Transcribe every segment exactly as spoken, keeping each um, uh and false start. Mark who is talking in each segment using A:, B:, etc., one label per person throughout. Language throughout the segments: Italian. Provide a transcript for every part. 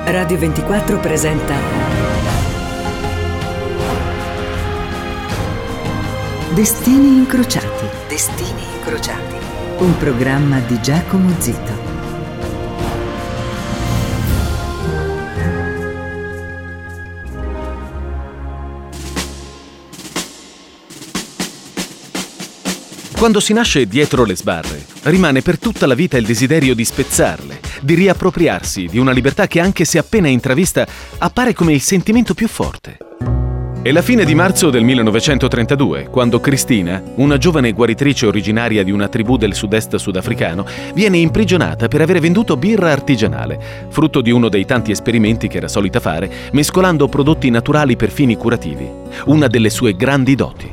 A: Radio ventiquattro presenta Destini incrociati. Destini incrociati. Un programma di Giacomo Zito.
B: Quando si nasce dietro le sbarre, rimane per tutta la vita il desiderio di spezzarle, di riappropriarsi di una libertà che, anche se appena intravista, appare come il sentimento più forte. È la fine di marzo del millenovecentotrentadue, quando Cristina, una giovane guaritrice originaria di una tribù del sud-est sudafricano, viene imprigionata per aver venduto birra artigianale, frutto di uno dei tanti esperimenti che era solita fare, mescolando prodotti naturali per fini curativi, una delle sue grandi doti.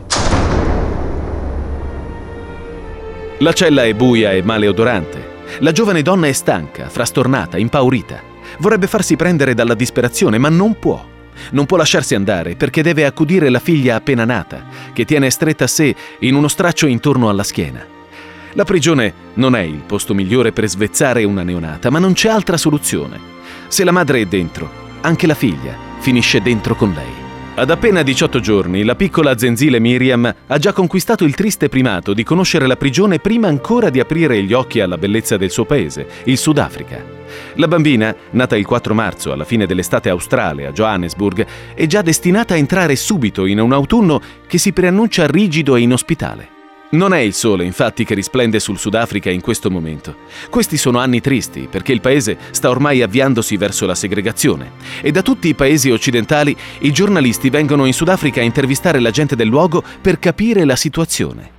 B: La cella è buia e maleodorante. La giovane donna è stanca, frastornata, impaurita. Vorrebbe farsi prendere dalla disperazione, ma non può. Non può lasciarsi andare perché deve accudire la figlia appena nata, che tiene stretta a sé in uno straccio intorno alla schiena. La prigione non è il posto migliore per svezzare una neonata, ma non c'è altra soluzione. Se la madre è dentro, anche la figlia finisce dentro con lei. Ad appena diciotto giorni, la piccola zenzile Miriam ha già conquistato il triste primato di conoscere la prigione prima ancora di aprire gli occhi alla bellezza del suo paese, il Sudafrica. La bambina, nata il quattro marzo alla fine dell'estate australe a Johannesburg, è già destinata a entrare subito in un autunno che si preannuncia rigido e inospitale. Non è il sole, infatti, che risplende sul Sudafrica in questo momento. Questi sono anni tristi, perché il paese sta ormai avviandosi verso la segregazione. E da tutti i paesi occidentali i giornalisti vengono in Sudafrica a intervistare la gente del luogo per capire la situazione.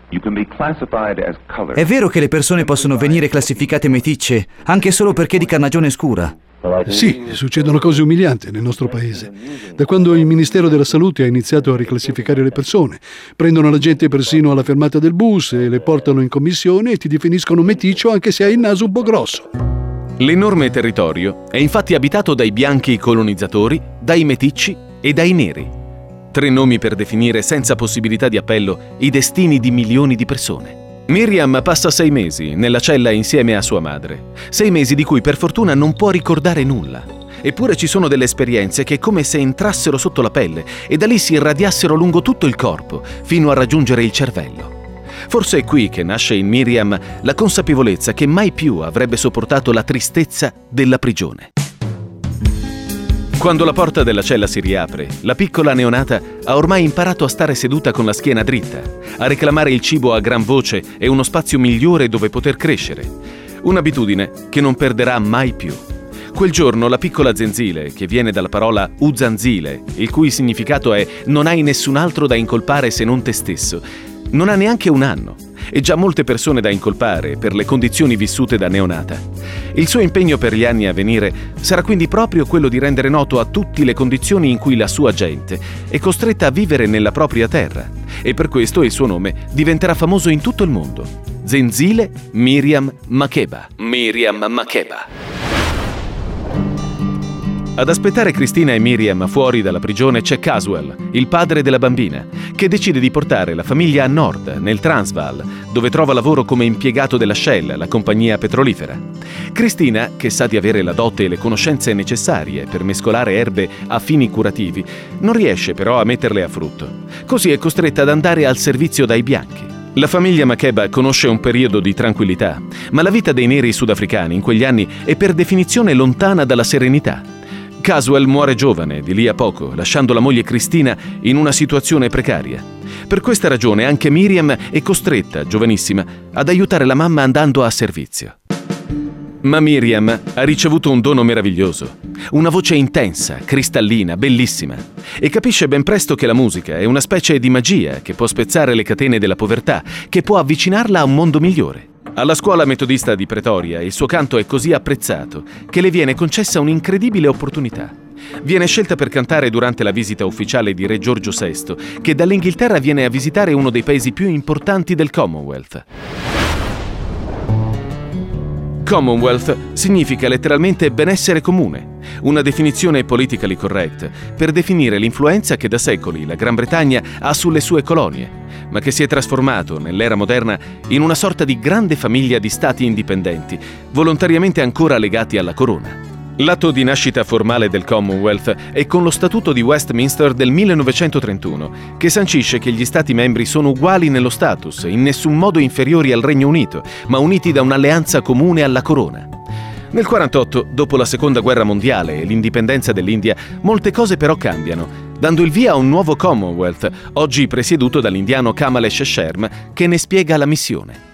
C: È vero che le persone possono venire classificate meticce, anche solo perché di carnagione scura?
D: Sì, succedono cose umilianti nel nostro paese. Da quando il Ministero della Salute ha iniziato a riclassificare le persone, prendono la gente persino alla fermata del bus e le portano in commissione e ti definiscono meticcio anche se hai il naso un po' grosso.
B: L'enorme territorio è infatti abitato dai bianchi colonizzatori, dai meticci e dai neri. Tre nomi per definire senza possibilità di appello i destini di milioni di persone. Miriam passa sei mesi nella cella insieme a sua madre, sei mesi di cui per fortuna non può ricordare nulla. Eppure ci sono delle esperienze che è come se entrassero sotto la pelle e da lì si irradiassero lungo tutto il corpo, fino a raggiungere il cervello. Forse è qui che nasce in Miriam la consapevolezza che mai più avrebbe sopportato la tristezza della prigione. Quando la porta della cella si riapre, la piccola neonata ha ormai imparato a stare seduta con la schiena dritta, a reclamare il cibo a gran voce e uno spazio migliore dove poter crescere. Un'abitudine che non perderà mai più. Quel giorno la piccola zenzile, che viene dalla parola uzanzile, il cui significato è «non hai nessun altro da incolpare se non te stesso», non ha neanche un anno e già molte persone da incolpare per le condizioni vissute da neonata. Il suo impegno per gli anni a venire sarà quindi proprio quello di rendere noto a tutti le condizioni in cui la sua gente è costretta a vivere nella propria terra, e per questo il suo nome diventerà famoso in tutto il mondo. Zenzile Miriam Makeba. Miriam Makeba. Ad aspettare Cristina e Miriam fuori dalla prigione c'è Caswell, il padre della bambina, che decide di portare la famiglia a nord, nel Transvaal, dove trova lavoro come impiegato della Shell, la compagnia petrolifera. Cristina, che sa di avere la dote e le conoscenze necessarie per mescolare erbe a fini curativi, non riesce però a metterle a frutto. Così è costretta ad andare al servizio dai bianchi. La famiglia Makeba conosce un periodo di tranquillità, ma la vita dei neri sudafricani in quegli anni è per definizione lontana dalla serenità. Caswell muore giovane, di lì a poco, lasciando la moglie Cristina in una situazione precaria. Per questa ragione anche Miriam è costretta, giovanissima, ad aiutare la mamma andando a servizio. Ma Miriam ha ricevuto un dono meraviglioso, una voce intensa, cristallina, bellissima, e capisce ben presto che la musica è una specie di magia che può spezzare le catene della povertà, che può avvicinarla a un mondo migliore. Alla scuola metodista di Pretoria il suo canto è così apprezzato che le viene concessa un'incredibile opportunità. Viene scelta per cantare durante la visita ufficiale di Re Giorgio sesto, che dall'Inghilterra viene a visitare uno dei paesi più importanti del Commonwealth. Commonwealth significa letteralmente benessere comune, una definizione politically correct per definire l'influenza che da secoli la Gran Bretagna ha sulle sue colonie, ma che si è trasformato nell'era moderna in una sorta di grande famiglia di stati indipendenti, volontariamente ancora legati alla corona. L'atto di nascita formale del Commonwealth è con lo Statuto di Westminster del millenovecentotrentuno, che sancisce che gli Stati membri sono uguali nello status, in nessun modo inferiori al Regno Unito, ma uniti da un'alleanza comune alla corona. Nel quarantotto, dopo la Seconda Guerra Mondiale e l'indipendenza dell'India, molte cose però cambiano, dando il via a un nuovo Commonwealth, oggi presieduto dall'indiano Kamalesh Sharma, che ne spiega la missione.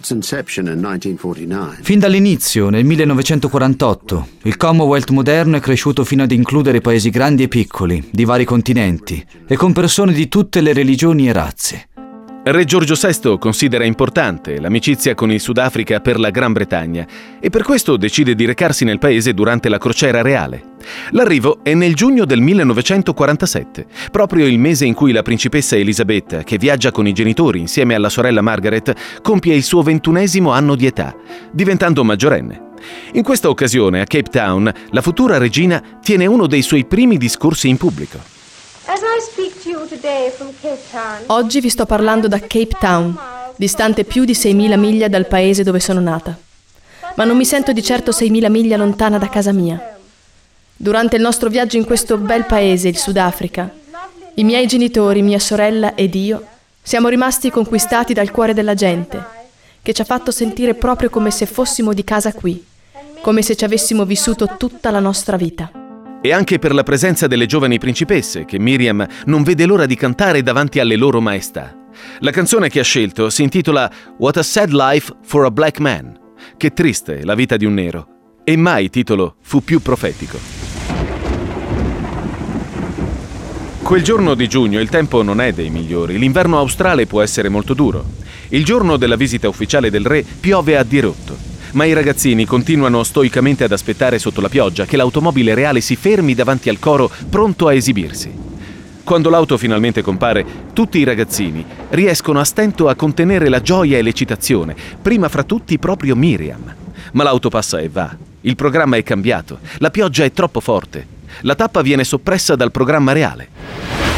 C: Fin dall'inizio, nel millenovecentoquarantotto, il Commonwealth moderno è cresciuto fino ad includere paesi grandi e piccoli, di vari continenti, e con persone di tutte le religioni e razze.
B: Re Giorgio sesto considera importante l'amicizia con il Sudafrica per la Gran Bretagna e per questo decide di recarsi nel paese durante la crociera reale. L'arrivo è nel giugno del millenovecentoquarantasette, proprio il mese in cui la principessa Elisabetta, che viaggia con i genitori insieme alla sorella Margaret, compie il suo ventunesimo anno di età, diventando maggiorenne. In questa occasione, a Cape Town, la futura regina tiene uno dei suoi primi discorsi in pubblico.
E: Oggi vi sto parlando da Cape Town, distante più di seimila miglia dal paese dove sono nata. Ma non mi sento di certo seimila miglia lontana da casa mia. Durante il nostro viaggio in questo bel paese, il Sudafrica, i miei genitori, mia sorella ed io siamo rimasti conquistati dal cuore della gente, che ci ha fatto sentire proprio come se fossimo di casa qui, come se ci avessimo vissuto tutta la nostra vita.
B: E anche per la presenza delle giovani principesse, che Miriam non vede l'ora di cantare davanti alle loro maestà. La canzone che ha scelto si intitola What a Sad Life for a Black Man. Che triste la vita di un nero. E mai il titolo fu più profetico. Quel giorno di giugno il tempo non è dei migliori, l'inverno australe può essere molto duro. Il giorno della visita ufficiale del re piove a dirotto. Ma i ragazzini continuano stoicamente ad aspettare sotto la pioggia che l'automobile reale si fermi davanti al coro pronto a esibirsi. Quando l'auto finalmente compare, tutti i ragazzini riescono a stento a contenere la gioia e l'eccitazione, prima fra tutti proprio Miriam. Ma l'auto passa e va. Il programma è cambiato. La pioggia è troppo forte. La tappa viene soppressa dal programma reale.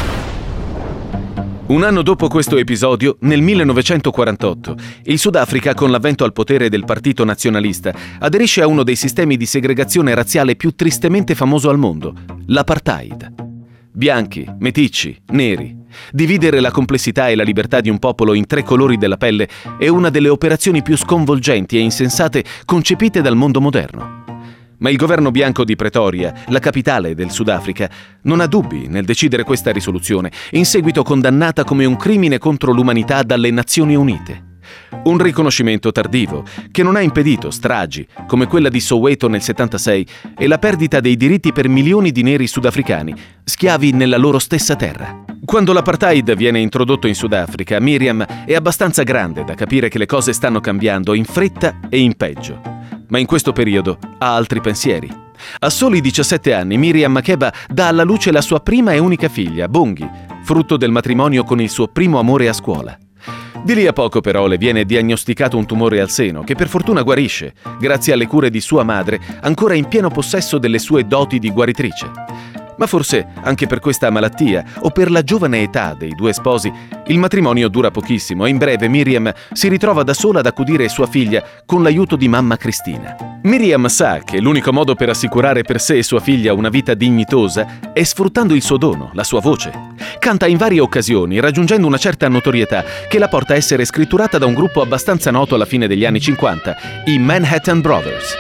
B: Un anno dopo questo episodio, nel millenovecentoquarantotto, il Sudafrica, con l'avvento al potere del Partito Nazionalista, aderisce a uno dei sistemi di segregazione razziale più tristemente famoso al mondo, l'apartheid. Bianchi, meticci, neri. Dividere la complessità e la libertà di un popolo in tre colori della pelle è una delle operazioni più sconvolgenti e insensate concepite dal mondo moderno. Ma il governo bianco di Pretoria, la capitale del Sudafrica, non ha dubbi nel decidere questa risoluzione, in seguito condannata come un crimine contro l'umanità dalle Nazioni Unite. Un riconoscimento tardivo che non ha impedito stragi come quella di Soweto nel settantasei e la perdita dei diritti per milioni di neri sudafricani, schiavi nella loro stessa terra. Quando l'apartheid viene introdotto in Sudafrica, Miriam è abbastanza grande da capire che le cose stanno cambiando in fretta e in peggio. Ma in questo periodo ha altri pensieri. A soli diciassette anni Miriam Makeba dà alla luce la sua prima e unica figlia, Bongi, frutto del matrimonio con il suo primo amore a scuola. Di lì a poco però le viene diagnosticato un tumore al seno che per fortuna guarisce, grazie alle cure di sua madre, ancora in pieno possesso delle sue doti di guaritrice. Ma forse anche per questa malattia o per la giovane età dei due sposi, il matrimonio dura pochissimo e in breve Miriam si ritrova da sola ad accudire sua figlia con l'aiuto di mamma Cristina. Miriam sa che l'unico modo per assicurare per sé e sua figlia una vita dignitosa è sfruttando il suo dono, la sua voce. Canta in varie occasioni, raggiungendo una certa notorietà che la porta a essere scritturata da un gruppo abbastanza noto alla fine degli anni cinquanta, i Manhattan Brothers.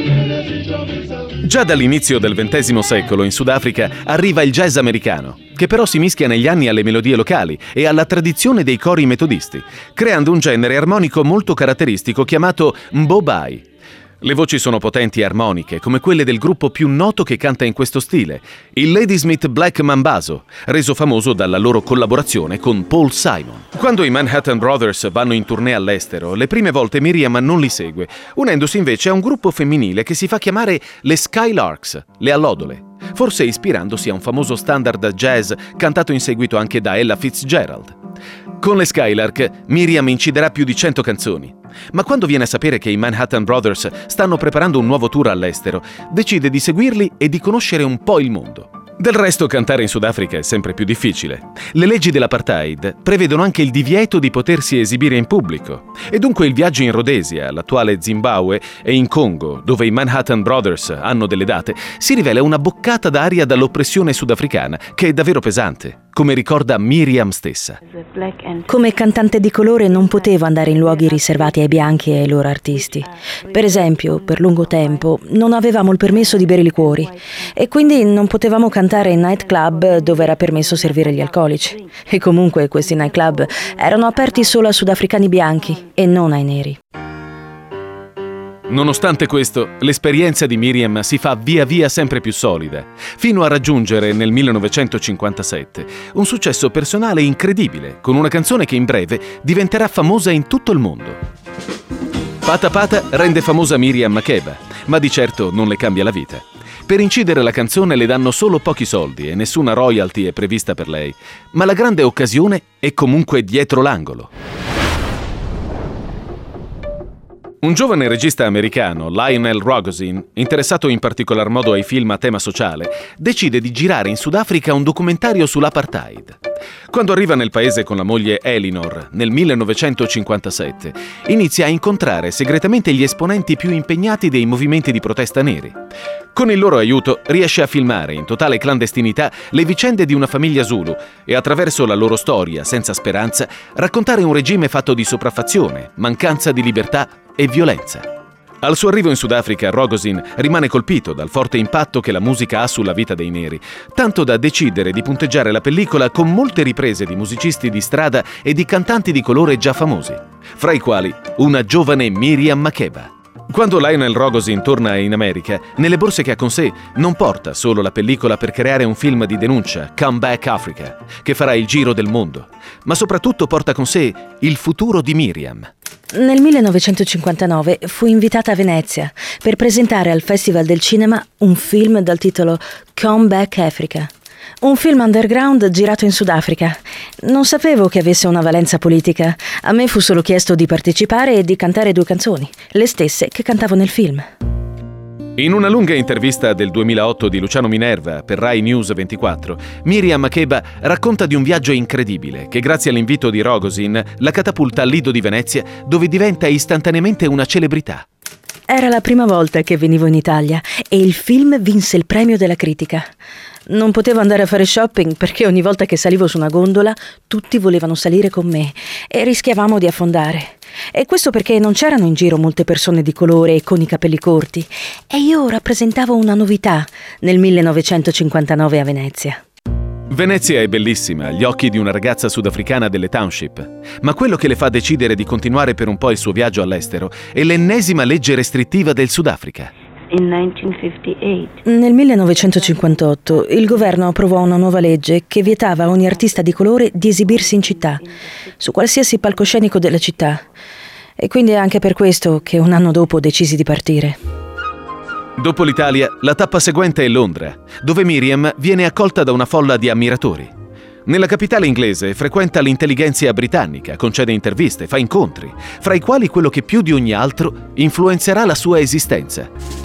B: Già dall'inizio del ventesimo secolo in Sudafrica arriva il jazz americano, che però si mischia negli anni alle melodie locali e alla tradizione dei cori metodisti, creando un genere armonico molto caratteristico chiamato mbobai. Le voci sono potenti e armoniche, come quelle del gruppo più noto che canta in questo stile, il Ladysmith Black Mambazo, reso famoso dalla loro collaborazione con Paul Simon. Quando i Manhattan Brothers vanno in tournée all'estero, le prime volte Miriam non li segue, unendosi invece a un gruppo femminile che si fa chiamare le Skylarks, le allodole, forse ispirandosi a un famoso standard jazz cantato in seguito anche da Ella Fitzgerald. Con le Skylark, Miriam inciderà più di cento canzoni. Ma quando viene a sapere che i Manhattan Brothers stanno preparando un nuovo tour all'estero, decide di seguirli e di conoscere un po' il mondo. Del resto, cantare in Sudafrica è sempre più difficile. Le leggi dell'apartheid prevedono anche il divieto di potersi esibire in pubblico. E dunque il viaggio in Rhodesia, l'attuale Zimbabwe, e in Congo, dove i Manhattan Brothers hanno delle date, si rivela una boccata d'aria dall'oppressione sudafricana, che è davvero pesante, come ricorda Miriam stessa.
F: Come cantante di colore non potevo andare in luoghi riservati ai bianchi e ai loro artisti. Per esempio, per lungo tempo non avevamo il permesso di bere liquori e quindi non potevamo cantare in nightclub dove era permesso servire gli alcolici. E comunque questi nightclub erano aperti solo a sudafricani bianchi e non ai neri.
B: Nonostante questo, l'esperienza di Miriam si fa via via sempre più solida, fino a raggiungere nel millenovecentocinquantasette un successo personale incredibile, con una canzone che in breve diventerà famosa in tutto il mondo. Pata Pata rende famosa Miriam Makeba, ma di certo non le cambia la vita. Per incidere la canzone le danno solo pochi soldi e nessuna royalty è prevista per lei, ma la grande occasione è comunque dietro l'angolo. Un giovane regista americano, Lionel Rogozin, interessato in particolar modo ai film a tema sociale, decide di girare in Sudafrica un documentario sull'apartheid. Quando arriva nel paese con la moglie Elinor, nel millenovecentocinquantasette, inizia a incontrare segretamente gli esponenti più impegnati dei movimenti di protesta neri. Con il loro aiuto riesce a filmare in totale clandestinità le vicende di una famiglia Zulu e attraverso la loro storia senza speranza raccontare un regime fatto di sopraffazione, mancanza di libertà e violenza. Al suo arrivo in Sudafrica, Rogozin rimane colpito dal forte impatto che la musica ha sulla vita dei neri, tanto da decidere di punteggiare la pellicola con molte riprese di musicisti di strada e di cantanti di colore già famosi, fra i quali una giovane Miriam Makeba. Quando Lionel Rogozin torna in America, nelle borse che ha con sé non porta solo la pellicola per creare un film di denuncia, Come Back Africa, che farà il giro del mondo, ma soprattutto porta con sé il futuro di Miriam.
F: Nel millenovecentocinquantanove fui invitata a Venezia per presentare al Festival del Cinema un film dal titolo Come Back Africa. Un film underground girato in Sudafrica. Non sapevo che avesse una valenza politica. A me fu solo chiesto di partecipare e di cantare due canzoni, le stesse che cantavo nel film.
B: In una lunga intervista del duemilaotto di Luciano Minerva per Rai News ventiquattro, Miriam Makeba racconta di un viaggio incredibile che grazie all'invito di Rogozin la catapulta al Lido di Venezia, dove diventa istantaneamente una celebrità.
F: Era la prima volta che venivo in Italia e il film vinse il premio della critica. Non potevo andare a fare shopping perché ogni volta che salivo su una gondola tutti volevano salire con me e rischiavamo di affondare. E questo perché non c'erano in giro molte persone di colore e con i capelli corti e io rappresentavo una novità nel millenovecentocinquantanove a Venezia.
B: Venezia è bellissima agli occhi di una ragazza sudafricana delle township, ma quello che le fa decidere di continuare per un po' il suo viaggio all'estero è l'ennesima legge restrittiva del Sudafrica.
F: Nel millenovecentocinquantotto il governo approvò una nuova legge che vietava a ogni artista di colore di esibirsi in città, su qualsiasi palcoscenico della città. E quindi è anche per questo che un anno dopo decisi di partire.
B: Dopo l'Italia, la tappa seguente è Londra, dove Miriam viene accolta da una folla di ammiratori. Nella capitale inglese frequenta l'intellighenzia britannica, concede interviste, fa incontri, fra i quali quello che più di ogni altro influenzerà la sua esistenza.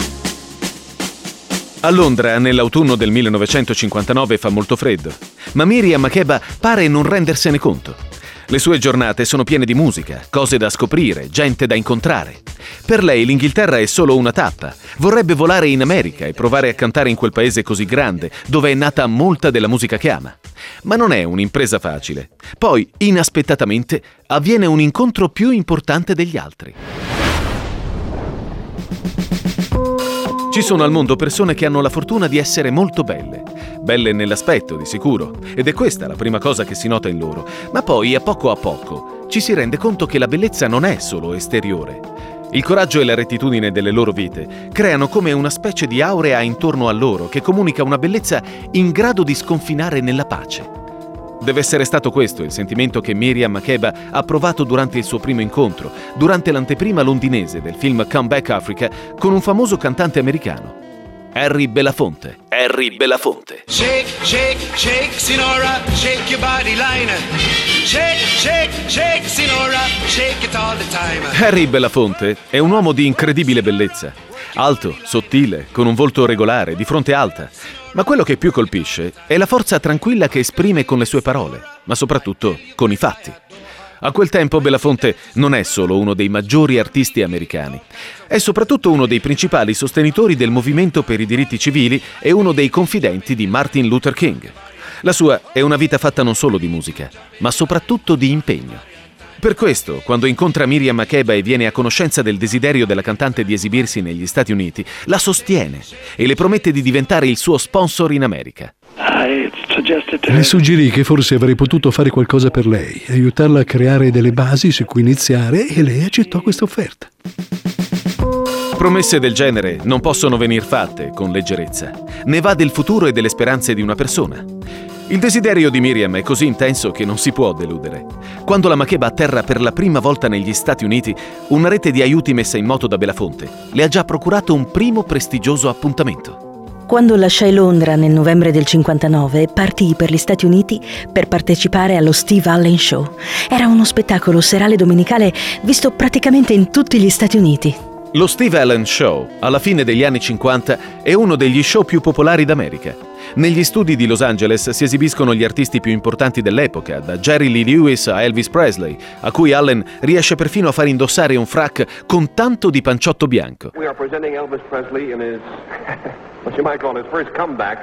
B: A Londra, nell'autunno del millenovecentocinquantanove, fa molto freddo, ma Miriam Makeba pare non rendersene conto. Le sue giornate sono piene di musica, cose da scoprire, gente da incontrare. Per lei l'Inghilterra è solo una tappa. Vorrebbe volare in America e provare a cantare in quel paese così grande, dove è nata molta della musica che ama. Ma non è un'impresa facile. Poi, inaspettatamente, avviene un incontro più importante degli altri. Ci sono al mondo persone che hanno la fortuna di essere molto belle. Belle nell'aspetto, di sicuro, ed è questa la prima cosa che si nota in loro. Ma poi, a poco a poco, ci si rende conto che la bellezza non è solo esteriore. Il coraggio e la rettitudine delle loro vite creano come una specie di aurea intorno a loro che comunica una bellezza in grado di sconfinare nella pace. Deve essere stato questo il sentimento che Miriam Makeba ha provato durante il suo primo incontro, durante l'anteprima londinese del film Come Back Africa con un famoso cantante americano. Harry Belafonte. Harry Belafonte.
G: Shake, shake, shake, Sinora, shake your body line. Shake, shake, shake, Sinora, shake it all the time.
B: Harry Belafonte è un uomo di incredibile bellezza. Alto, sottile, con un volto regolare, di fronte alta. Ma quello che più colpisce è la forza tranquilla che esprime con le sue parole, ma soprattutto con i fatti. A quel tempo Belafonte non è solo uno dei maggiori artisti americani, è soprattutto uno dei principali sostenitori del movimento per i diritti civili e uno dei confidenti di Martin Luther King. La sua è una vita fatta non solo di musica, ma soprattutto di impegno. Per questo, quando incontra Miriam Makeba e viene a conoscenza del desiderio della cantante di esibirsi negli Stati Uniti, la sostiene e le promette di diventare il suo sponsor in America.
D: Le suggerì che forse avrei potuto fare qualcosa per lei, aiutarla a creare delle basi su cui iniziare, e lei accettò questa offerta.
B: Promesse del genere non possono venir fatte con leggerezza. Ne va del futuro e delle speranze di una persona. Il desiderio di Miriam è così intenso che non si può deludere. Quando la Makeba atterra per la prima volta negli Stati Uniti, una rete di aiuti messa in moto da Belafonte le ha già procurato un primo prestigioso appuntamento.
F: Quando lasciai Londra nel novembre del cinquantanove, partii per gli Stati Uniti per partecipare allo Steve Allen Show. Era uno spettacolo serale domenicale visto praticamente in tutti gli Stati Uniti.
B: Lo Steve Allen Show, alla fine degli anni cinquanta, è uno degli show più popolari d'America. Negli studi di Los Angeles si esibiscono gli artisti più importanti dell'epoca, da Jerry Lee Lewis a Elvis Presley, a cui Allen riesce perfino a far indossare un frac con tanto di panciotto bianco.
H: We are presenting Elvis Presley in his, what you might call his first comeback.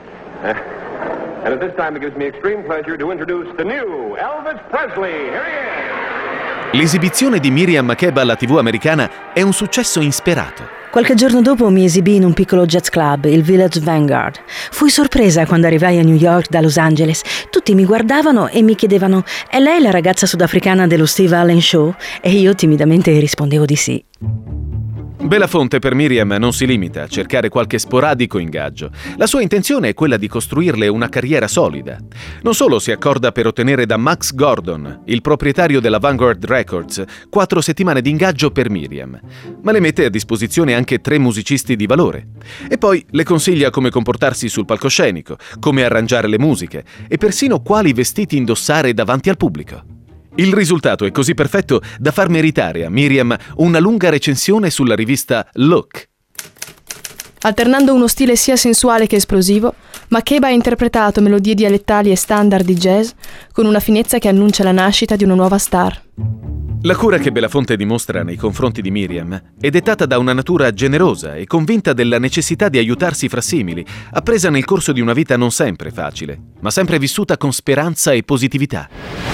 H: And at this time it gives me extreme pleasure to introduce the new Elvis Presley. Here he is.
B: L'esibizione di Miriam Makeba alla tivù americana è un successo insperato.
F: Qualche giorno dopo mi esibì in un piccolo jazz club, il Village Vanguard. Fui sorpresa quando arrivai a New York da Los Angeles. Tutti mi guardavano e mi chiedevano: è lei la ragazza sudafricana dello Steve Allen Show? E io timidamente rispondevo di sì.
B: Belafonte per Miriam non si limita a cercare qualche sporadico ingaggio. La sua intenzione è quella di costruirle una carriera solida. Non solo si accorda per ottenere da Max Gordon, il proprietario della Vanguard Records, quattro settimane di ingaggio per Miriam, ma le mette a disposizione anche tre musicisti di valore. E poi le consiglia come comportarsi sul palcoscenico, come arrangiare le musiche e persino quali vestiti indossare davanti al pubblico. Il risultato è così perfetto da far meritare a Miriam una lunga recensione sulla rivista Look.
E: Alternando uno stile sia sensuale che esplosivo, Makeba ha interpretato melodie dialettali e standard di jazz con una finezza che annuncia la nascita di una nuova star.
B: La cura che Belafonte dimostra nei confronti di Miriam è dettata da una natura generosa e convinta della necessità di aiutarsi fra simili, appresa nel corso di una vita non sempre facile, ma sempre vissuta con speranza e positività.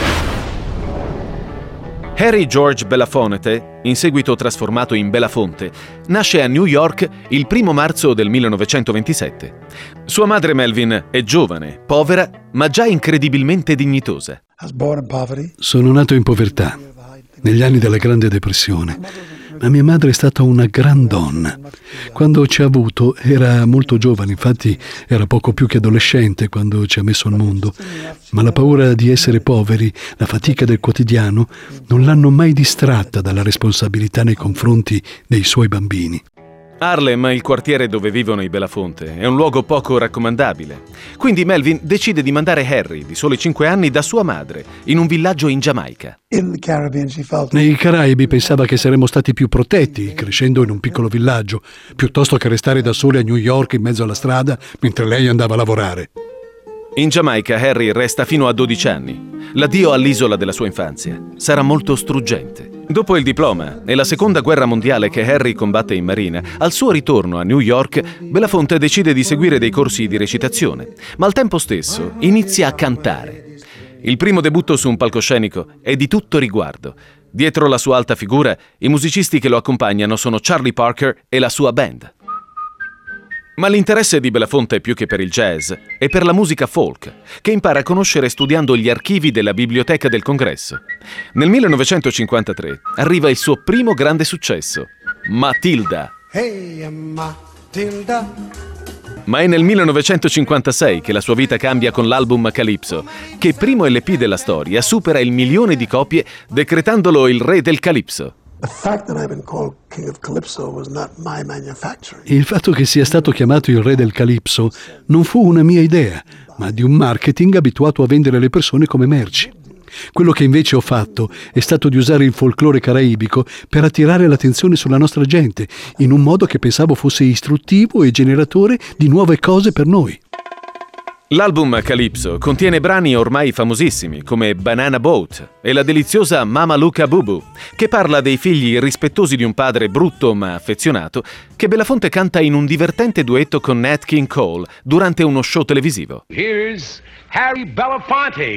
B: Harry George Belafonte, in seguito trasformato in Belafonte, nasce a New York il primo marzo del millenovecentoventisette. Sua madre Melvin è giovane, povera, ma già incredibilmente dignitosa.
D: Sono nato in povertà, negli anni della Grande Depressione, ma mia madre è stata una gran donna. Quando ci ha avuto era molto giovane, infatti era poco più che adolescente quando ci ha messo al mondo, ma la paura di essere poveri, la fatica del quotidiano, non l'hanno mai distratta dalla responsabilità nei confronti dei suoi bambini.
B: Harlem, il quartiere dove vivono i Belafonte, è un luogo poco raccomandabile. Quindi Melvin decide di mandare Harry, di soli cinque anni, da sua madre, in un villaggio in Giamaica.
D: Nei Caraibi pensava che saremmo stati più protetti, crescendo in un piccolo villaggio, piuttosto che restare da soli a New York in mezzo alla strada mentre lei andava a lavorare.
B: In Giamaica Harry resta fino a dodici anni. L'addio all'isola della sua infanzia sarà molto struggente. Dopo il diploma e la seconda guerra mondiale che Harry combatte in marina, al suo ritorno a New York, Belafonte decide di seguire dei corsi di recitazione, ma al tempo stesso inizia a cantare. Il primo debutto su un palcoscenico è di tutto riguardo. Dietro la sua alta figura, i musicisti che lo accompagnano sono Charlie Parker e la sua band. Ma l'interesse di Belafonte, più che per il jazz, è per la musica folk, che impara a conoscere studiando gli archivi della Biblioteca del Congresso. Nel millenovecentocinquantatré arriva il suo primo grande successo, Matilda.
G: Hey, Matilda.
B: Ma è nel millenovecentocinquantasei che la sua vita cambia con l'album Calypso, che primo L P della storia supera il milione di copie, decretandolo il re del Calypso.
D: Il fatto che sia stato chiamato il re del Calypso non fu una mia idea, ma di un marketing abituato a vendere le persone come merci. Quello che invece ho fatto è stato di usare il folklore caraibico per attirare l'attenzione sulla nostra gente, in un modo che pensavo fosse istruttivo e generatore di nuove cose per noi.
B: L'album Calypso contiene brani ormai famosissimi come Banana Boat e la deliziosa Mama Luca Bubu, che parla dei figli irrispettosi di un padre brutto ma affezionato che Belafonte canta in un divertente duetto con Nat King Cole durante uno show televisivo.
G: Here's Harry Belafonte.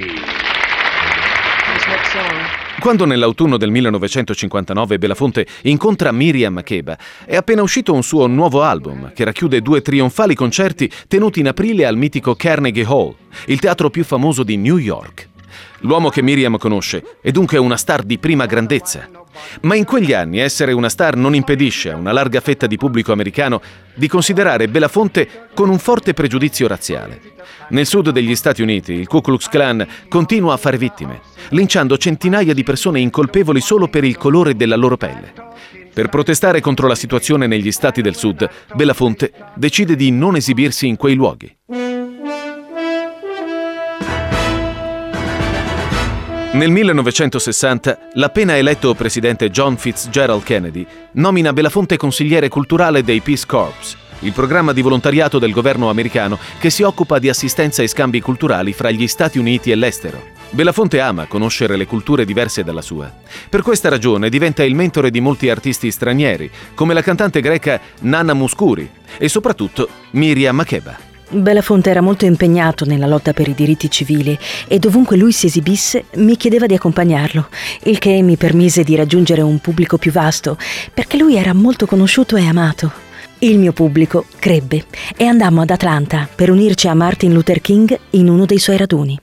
B: Quando nell'autunno del millenovecentocinquantanove Belafonte incontra Miriam Makeba, è appena uscito un suo nuovo album che racchiude due trionfali concerti tenuti in aprile al mitico Carnegie Hall, il teatro più famoso di New York. L'uomo che Miriam conosce è dunque una star di prima grandezza. Ma in quegli anni essere una star non impedisce a una larga fetta di pubblico americano di considerare Belafonte con un forte pregiudizio razziale. Nel sud degli Stati Uniti il Ku Klux Klan continua a fare vittime, linciando centinaia di persone incolpevoli solo per il colore della loro pelle. Per protestare contro la situazione negli stati del sud, Belafonte decide di non esibirsi in quei luoghi. Nel millenovecentosessanta, l'appena eletto presidente John Fitzgerald Kennedy nomina Belafonte consigliere culturale dei Peace Corps, il programma di volontariato del governo americano che si occupa di assistenza e scambi culturali fra gli Stati Uniti e l'estero. Belafonte ama conoscere le culture diverse dalla sua. Per questa ragione diventa il mentore di molti artisti stranieri, come la cantante greca Nana Mouskouri e soprattutto Miriam Makeba.
F: Belafonte era molto impegnato nella lotta per i diritti civili e dovunque lui si esibisse mi chiedeva di accompagnarlo, il che mi permise di raggiungere un pubblico più vasto, perché lui era molto conosciuto e amato. Il mio pubblico crebbe e andammo ad Atlanta per unirci a Martin Luther King in uno dei suoi raduni.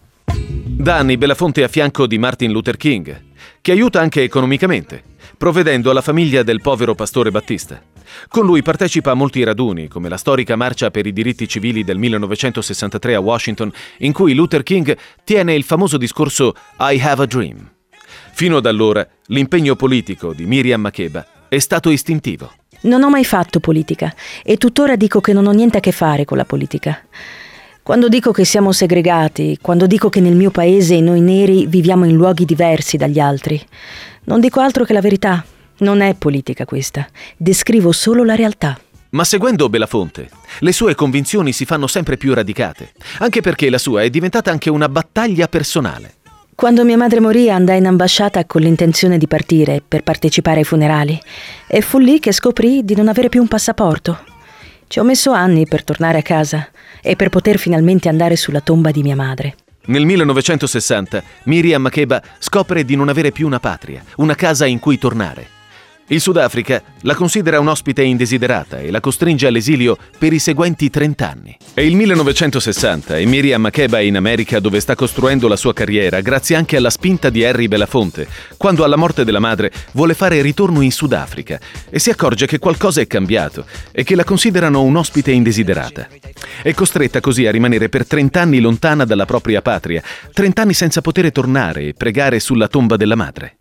B: Da anni Belafonte è a fianco di Martin Luther King, che aiuta anche economicamente, provvedendo alla famiglia del povero pastore Battista. Con lui partecipa a molti raduni, come la storica marcia per i diritti civili del millenovecentosessantatré a Washington, in cui Luther King tiene il famoso discorso I Have a Dream. Fino ad allora, l'impegno politico di Miriam Makeba è stato istintivo.
F: Non ho mai fatto politica e tuttora dico che non ho niente a che fare con la politica. Quando dico che siamo segregati, quando dico che nel mio paese noi neri viviamo in luoghi diversi dagli altri, non dico altro che la verità. Non è politica questa, descrivo solo la realtà.
B: Ma seguendo Belafonte, le sue convinzioni si fanno sempre più radicate, anche perché la sua è diventata anche una battaglia personale.
F: Quando mia madre morì andai in ambasciata con l'intenzione di partire per partecipare ai funerali e fu lì che scoprì di non avere più un passaporto. Ci ho messo anni per tornare a casa e per poter finalmente andare sulla tomba di mia madre.
B: Nel millenovecentosessanta Miriam Makeba scopre di non avere più una patria, una casa in cui tornare. Il Sudafrica la considera un'ospite indesiderata e la costringe all'esilio per i seguenti trent'anni. È il millenovecentosessanta e Miriam Makeba è in America, dove sta costruendo la sua carriera grazie anche alla spinta di Harry Belafonte, quando alla morte della madre vuole fare ritorno in Sudafrica e si accorge che qualcosa è cambiato e che la considerano un'ospite indesiderata. È costretta così a rimanere per trent'anni lontana dalla propria patria, trent'anni senza poter tornare e pregare sulla tomba della madre.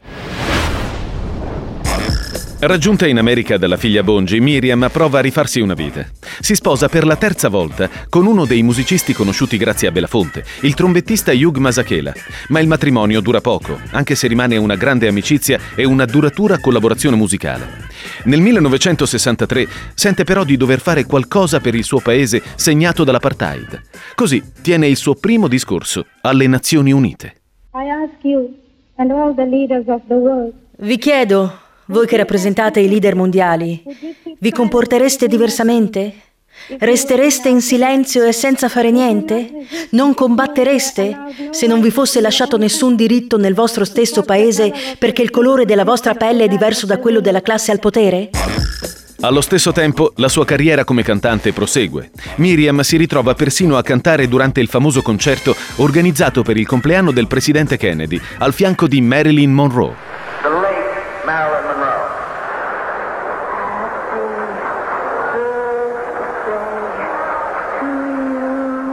B: Raggiunta in America dalla figlia Bongi, Miriam prova a rifarsi una vita. Si sposa per la terza volta con uno dei musicisti conosciuti grazie a Belafonte, il trombettista Hugh Masekela. Ma il matrimonio dura poco, anche se rimane una grande amicizia e una duratura collaborazione musicale. Nel millenovecentosessantatré sente però di dover fare qualcosa per il suo paese segnato dall'apartheid. Così tiene il suo primo discorso alle Nazioni Unite.
I: I ask you and all the leaders of the world.
F: Vi chiedo, voi che rappresentate i leader mondiali, vi comportereste diversamente? Restereste in silenzio e senza fare niente? Non combattereste se non vi fosse lasciato nessun diritto nel vostro stesso paese perché il colore della vostra pelle è diverso da quello della classe al potere?
B: Allo stesso tempo, la sua carriera come cantante prosegue. Miriam si ritrova persino a cantare durante il famoso concerto organizzato per il compleanno del presidente Kennedy, al fianco di Marilyn Monroe.
J: The late Marilyn Monroe.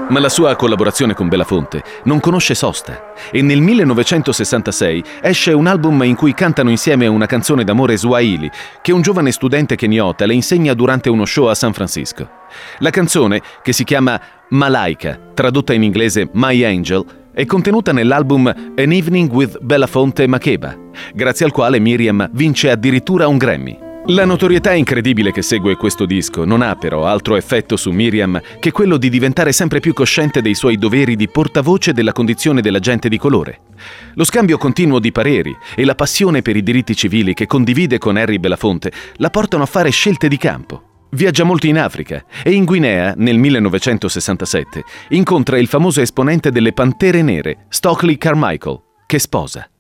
B: Ma la sua collaborazione con Belafonte non conosce sosta e nel millenovecentosessantasei esce un album in cui cantano insieme una canzone d'amore swahili che un giovane studente keniota le insegna durante uno show a San Francisco. La canzone, che si chiama Malaika, tradotta in inglese My Angel, è contenuta nell'album An Evening with Belafonte Makeba, grazie al quale Miriam vince addirittura un Grammy. La notorietà incredibile che segue questo disco non ha però altro effetto su Miriam che quello di diventare sempre più cosciente dei suoi doveri di portavoce della condizione della gente di colore. Lo scambio continuo di pareri e la passione per i diritti civili che condivide con Harry Belafonte la portano a fare scelte di campo. Viaggia molto in Africa e in Guinea, nel millenovecentosessantasette, incontra il famoso esponente delle Pantere Nere, Stokely Carmichael, che sposa.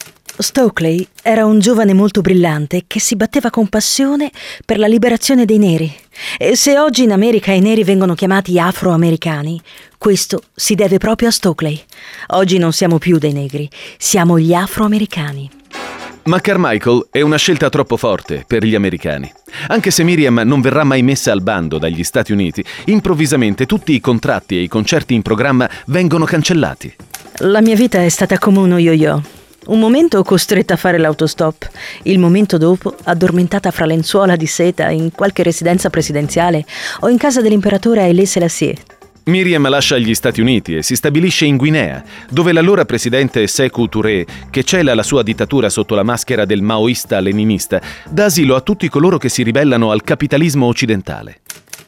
F: Stokely era un giovane molto brillante che si batteva con passione per la liberazione dei neri. E se oggi in America i neri vengono chiamati afroamericani, questo si deve proprio a Stokely. Oggi non siamo più dei negri, siamo gli afroamericani.
B: Ma Carmichael è una scelta troppo forte per gli americani. Anche se Miriam non verrà mai messa al bando dagli Stati Uniti, improvvisamente tutti i contratti e i concerti in programma vengono cancellati.
F: La mia vita è stata come uno yo-yo. Un momento costretta a fare l'autostop, il momento dopo addormentata fra lenzuola di seta in qualche residenza presidenziale o in casa dell'imperatore Haile Selassie.
B: Miriam lascia gli Stati Uniti e si stabilisce in Guinea, dove l'allora presidente Sékou Touré, che cela la sua dittatura sotto la maschera del maoista leninista, dà asilo a tutti coloro che si ribellano al capitalismo occidentale.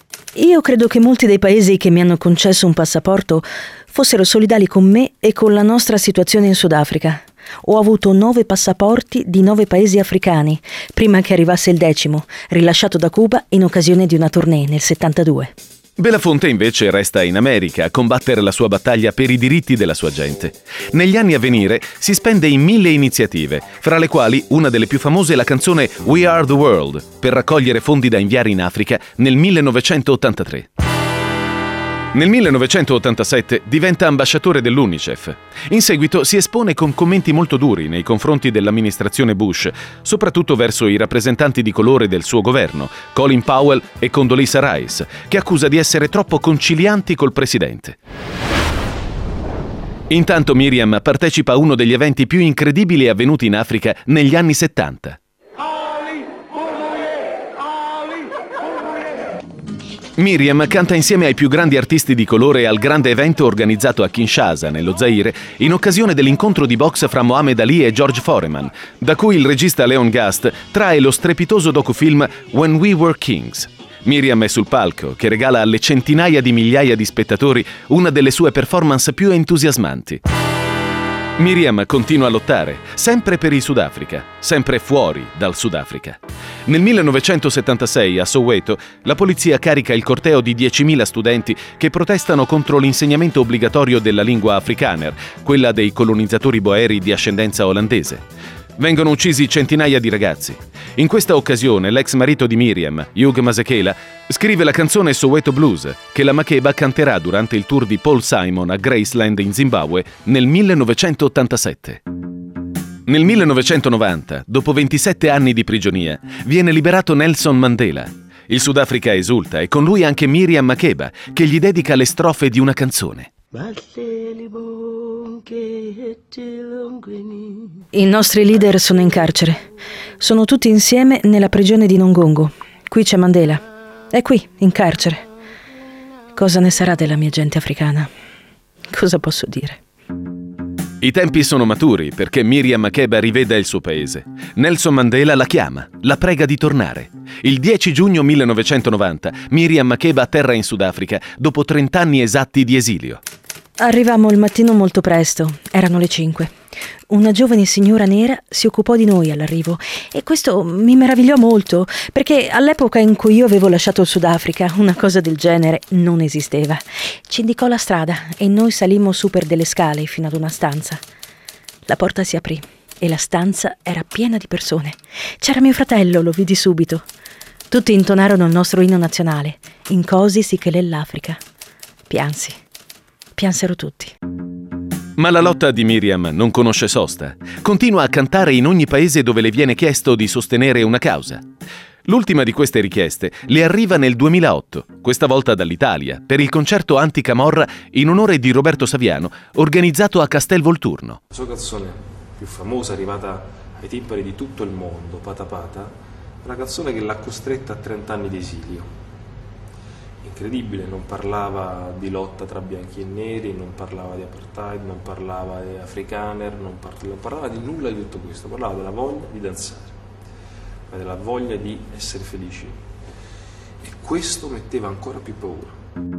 F: Io credo che molti dei paesi che mi hanno concesso un passaporto fossero solidali con me e con la nostra situazione in Sudafrica. Ho avuto nove passaporti di nove paesi africani, prima che arrivasse il decimo, rilasciato da Cuba in occasione di una tournée nel settantadue.
B: Belafonte invece resta in America a combattere la sua battaglia per i diritti della sua gente. Negli anni a venire si spende in mille iniziative, fra le quali una delle più famose è la canzone We Are the World, per raccogliere fondi da inviare in Africa nel millenovecentottantatré. Nel millenovecentottantasette diventa ambasciatore dell'UNICEF. In seguito si espone con commenti molto duri nei confronti dell'amministrazione Bush, soprattutto verso i rappresentanti di colore del suo governo, Colin Powell e Condoleezza Rice, che accusa di essere troppo concilianti col presidente. Intanto Miriam partecipa a uno degli eventi più incredibili avvenuti in Africa negli anni settanta. Miriam canta insieme ai più grandi artisti di colore al grande evento organizzato a Kinshasa, nello Zaire, in occasione dell'incontro di box fra Mohamed Ali e George Foreman, da cui il regista Leon Gast trae lo strepitoso docufilm When We Were Kings. Miriam è sul palco, che regala alle centinaia di migliaia di spettatori una delle sue performance più entusiasmanti. Miriam continua a lottare, sempre per il Sudafrica, sempre fuori dal Sudafrica. Nel millenovecentosettantasei, a Soweto, la polizia carica il corteo di diecimila studenti che protestano contro l'insegnamento obbligatorio della lingua afrikaner, quella dei colonizzatori boeri di ascendenza olandese. Vengono uccisi centinaia di ragazzi. In questa occasione l'ex marito di Miriam, Hugh Masekela, scrive la canzone Soweto Blues, che la Makeba canterà durante il tour di Paul Simon a Graceland in Zimbabwe nel millenovecentottantasette. Nel millenovecentonovanta, dopo ventisette anni di prigionia, viene liberato Nelson Mandela. Il Sudafrica esulta e con lui anche Miriam Makeba, che gli dedica le strofe di una canzone.
F: I nostri leader sono in carcere. Sono tutti insieme nella prigione di Nongongo. Qui c'è Mandela. È qui, in carcere. Cosa ne sarà della mia gente africana? Cosa posso dire?
B: I tempi sono maturi perché Miriam Makeba riveda il suo paese. Nelson Mandela la chiama, la prega di tornare. Il dieci giugno millenovecentonovanta Miriam Makeba atterra in Sudafrica dopo trent'anni esatti di esilio.
F: Arrivammo il mattino molto presto, erano le cinque. Una giovane signora nera si occupò di noi all'arrivo e questo mi meravigliò molto perché all'epoca in cui io avevo lasciato il Sudafrica una cosa del genere non esisteva. Ci indicò la strada e noi salimmo su per delle scale fino ad una stanza. La porta si aprì e la stanza era piena di persone. C'era mio fratello, lo vidi subito. Tutti intonarono il nostro inno nazionale, Nkosi Sikelel-Africa. Piansi. Piansero tutti.
B: Ma la lotta di Miriam non conosce sosta. Continua a cantare in ogni paese dove le viene chiesto di sostenere una causa. L'ultima di queste richieste le arriva nel duemilaotto, questa volta dall'Italia, per il concerto anti-camorra in onore di Roberto Saviano, organizzato a Castel Volturno.
K: La sua canzone più famosa, arrivata ai timpani di tutto il mondo, Pata Pata, è una canzone che l'ha costretta a trenta anni di esilio. Incredibile, non parlava di lotta tra bianchi e neri, non parlava di apartheid, non parlava di afrikaner, non, par- non parlava di nulla di tutto questo, parlava della voglia di danzare, della voglia di essere felici, e questo metteva ancora più paura.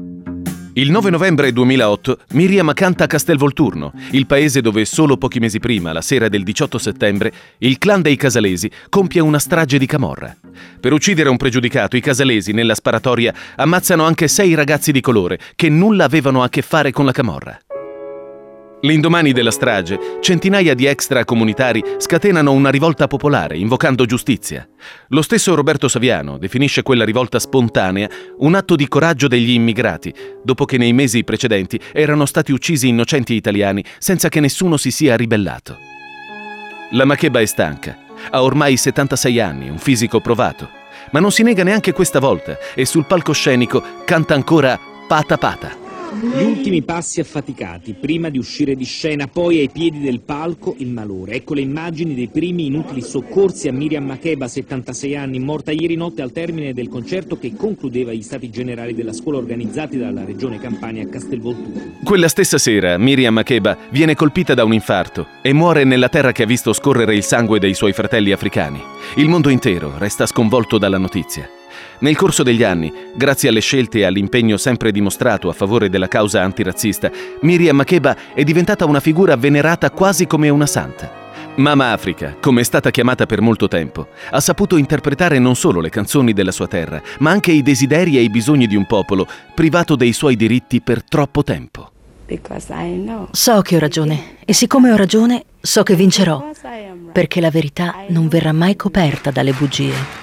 B: Il nove novembre duemilaotto Miriam canta a Castel Volturno, il paese dove solo pochi mesi prima, la sera del diciotto settembre, il clan dei Casalesi compie una strage di camorra. Per uccidere un pregiudicato, i Casalesi, nella sparatoria, ammazzano anche sei ragazzi di colore che nulla avevano a che fare con la camorra. L'indomani della strage, centinaia di extracomunitari scatenano una rivolta popolare, invocando giustizia. Lo stesso Roberto Saviano definisce quella rivolta spontanea un atto di coraggio degli immigrati, dopo che nei mesi precedenti erano stati uccisi innocenti italiani senza che nessuno si sia ribellato. La Makeba è stanca, ha ormai settantasei anni, un fisico provato, ma non si nega neanche questa volta e sul palcoscenico canta ancora Pata Pata.
L: Gli ultimi passi affaticati, prima di uscire di scena, poi ai piedi del palco il malore. Ecco le immagini dei primi inutili soccorsi a Miriam Makeba, settantasei anni, morta ieri notte al termine del concerto che concludeva gli stati generali della scuola organizzati dalla regione Campania a Castel Volturno.
B: Quella stessa sera Miriam Makeba viene colpita da un infarto e muore nella terra che ha visto scorrere il sangue dei suoi fratelli africani. Il mondo intero resta sconvolto dalla notizia. Nel corso degli anni, grazie alle scelte e all'impegno sempre dimostrato a favore della causa antirazzista, Miriam Makeba è diventata una figura venerata quasi come una santa. Mama Africa, come è stata chiamata per molto tempo, ha saputo interpretare non solo le canzoni della sua terra, ma anche i desideri e i bisogni di un popolo privato dei suoi diritti per troppo tempo.
F: So che ho ragione, e siccome ho ragione, so che vincerò, perché la verità non verrà mai coperta dalle bugie.